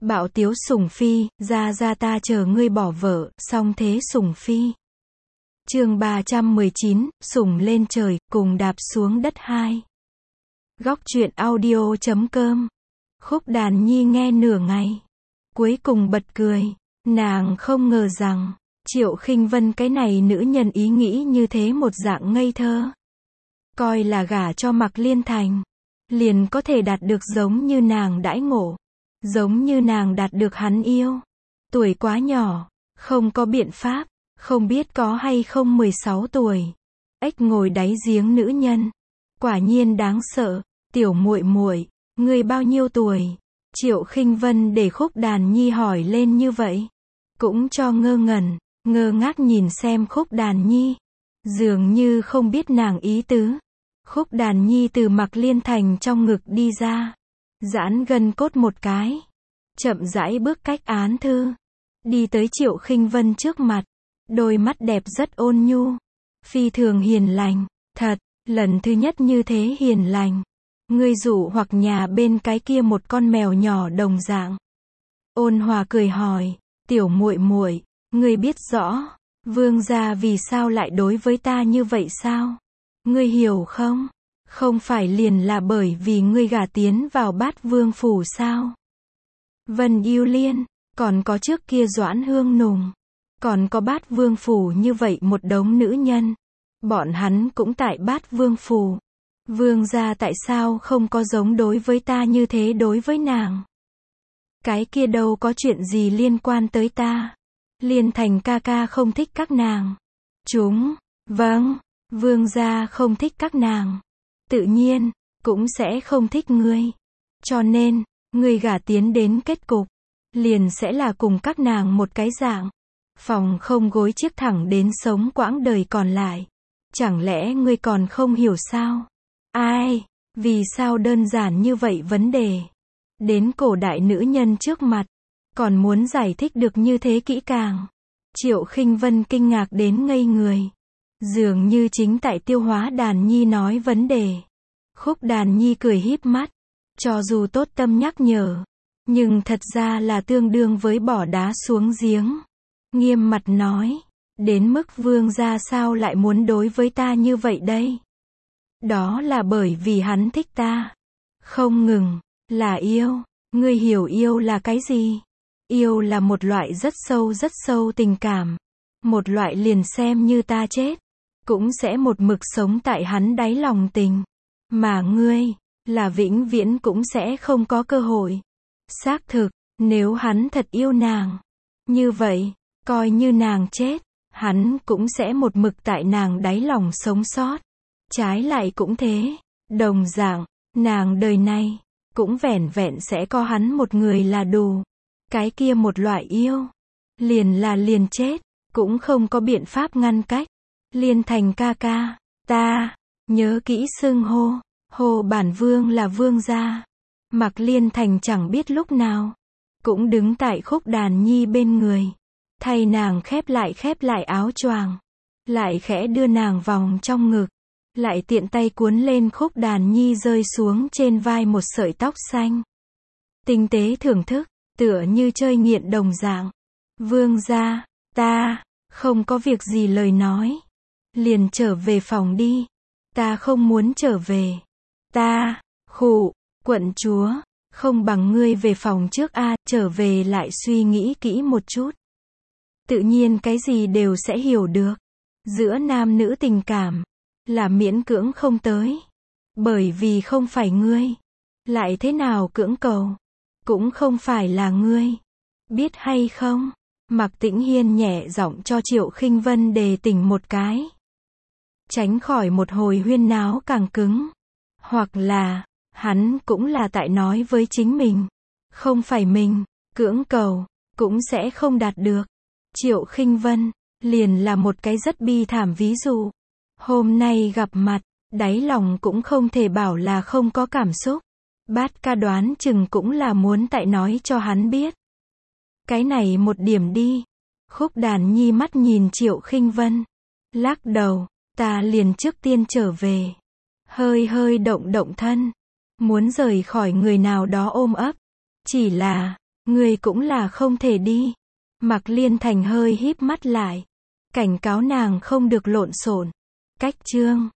Bạo tiếu sủng phi, ra ta chờ ngươi bỏ vợ, song thế sủng phi. Chương 319, sủng lên trời, cùng đạp xuống đất 2. Góc truyện audio.com. Khúc Đàn Nhi nghe nửa ngày, cuối cùng bật cười. Nàng không ngờ rằng Triệu Khinh Vân cái này nữ nhân ý nghĩ như thế một dạng ngây thơ. Coi là gả cho Mạc Liên Thành, liền có thể đạt được giống như nàng đãi ngộ, giống như nàng đạt được hắn yêu. Tuổi quá nhỏ, không có biện pháp, không biết có hay không 16 tuổi. Ếch ngồi đáy giếng nữ nhân, quả nhiên đáng sợ. Tiểu muội muội, ngươi bao nhiêu tuổi? Triệu Khinh Vân để Khúc Đàn Nhi hỏi lên như vậy, cũng cho ngơ ngẩn, ngơ ngác nhìn xem Khúc Đàn Nhi, dường như không biết nàng ý tứ. Khúc Đàn Nhi từ Mạc Liên Thành trong ngực đi ra, giãn gân cốt một cái, chậm rãi bước cách án thư, đi tới Triệu Khinh Vân trước mặt, đôi mắt đẹp rất ôn nhu, phi thường hiền lành. Thật, lần thứ nhất như thế hiền lành. Ngươi dụ hoặc nhà bên cái kia một con mèo nhỏ đồng dạng. Ôn hòa cười hỏi, tiểu muội muội, ngươi biết rõ vương gia vì sao lại đối với ta như vậy sao? Ngươi hiểu không? Không phải liền là bởi vì ngươi gả tiến vào Bát Vương phủ sao? Vân Yêu Liên, còn có trước kia Doãn Hương Nùng, còn có Bát Vương phủ như vậy một đống nữ nhân, bọn hắn cũng tại Bát Vương phủ. Vương gia tại sao không có giống đối với ta như thế đối với nàng? Cái kia đâu có chuyện gì liên quan tới ta. Liên Thành ca ca không thích các nàng. Vâng, vương gia không thích các nàng, tự nhiên cũng sẽ không thích ngươi. Cho nên, ngươi gả tiến đến kết cục liền sẽ là cùng các nàng một cái dạng, phòng không gối chiếc thẳng đến sống quãng đời còn lại. Chẳng lẽ ngươi còn không hiểu sao? Ai, vì sao đơn giản như vậy vấn đề, đến cổ đại nữ nhân trước mặt, còn muốn giải thích được như thế kỹ càng. Triệu Khinh Vân kinh ngạc đến ngây người, dường như chính tại tiêu hóa Đàn Nhi nói vấn đề. Khúc Đàn Nhi cười híp mắt, cho dù tốt tâm nhắc nhở, nhưng thật ra là tương đương với bỏ đá xuống giếng. Nghiêm mặt nói, đến mức vương gia sao lại muốn đối với ta như vậy đây? Đó là bởi vì hắn thích ta. Không ngừng, là yêu. Ngươi hiểu yêu là cái gì? Yêu là một loại rất sâu tình cảm. Một loại liền xem như ta chết, cũng sẽ một mực sống tại hắn đáy lòng tình. Mà ngươi, là vĩnh viễn cũng sẽ không có cơ hội. Xác thực, nếu hắn thật yêu nàng, như vậy, coi như nàng chết, hắn cũng sẽ một mực tại nàng đáy lòng sống sót. Trái lại cũng thế, đồng dạng, nàng đời này, cũng vẻn vẹn sẽ có hắn một người là đủ. Cái kia một loại yêu, liền chết, cũng không có biện pháp ngăn cách. Liên Thành ca ca, ta, nhớ kỹ xưng hô bản vương là vương gia. Mạc Liên Thành chẳng biết lúc nào, cũng đứng tại Khúc Đàn Nhi bên người, thay nàng khép lại áo choàng, lại khẽ đưa nàng vòng trong ngực, lại tiện tay cuốn lên Khúc Đàn Nhi rơi xuống trên vai một sợi tóc xanh. Tinh tế thưởng thức, tựa như chơi nghiện đồng dạng. Vương gia, ta, không có việc gì lời nói. Liền trở về phòng đi. Ta không muốn trở về. Ta, quận chúa, không bằng ngươi về phòng trước a, trở về lại suy nghĩ kỹ một chút. Tự nhiên cái gì đều sẽ hiểu được. Giữa nam nữ tình cảm, là miễn cưỡng không tới. Bởi vì không phải ngươi. Lại thế nào cưỡng cầu? Cũng không phải là ngươi. Biết hay không? Mạc Tĩnh Hiên nhẹ giọng cho Triệu Khinh Vân đề tỉnh một cái. Tránh khỏi một hồi huyên náo càng cứng. Hoặc là, hắn cũng là tại nói với chính mình. Không phải mình, cưỡng cầu, cũng sẽ không đạt được. Triệu Khinh Vân, liền là một cái rất bi thảm ví dụ. Hôm nay gặp mặt, đáy lòng cũng không thể bảo là không có cảm xúc. Bát ca đoán chừng cũng là muốn tại nói cho hắn biết. Cái này một điểm đi. Khúc Đàn Nhi mắt nhìn Triệu Khinh Vân, lắc đầu, ta liền trước tiên trở về. Hơi động thân, muốn rời khỏi người nào đó ôm ấp. Chỉ là, Ngươi cũng là không thể đi. Mạc Liên Thành hơi híp mắt lại. Cảnh cáo nàng không được lộn xộn. Cách chương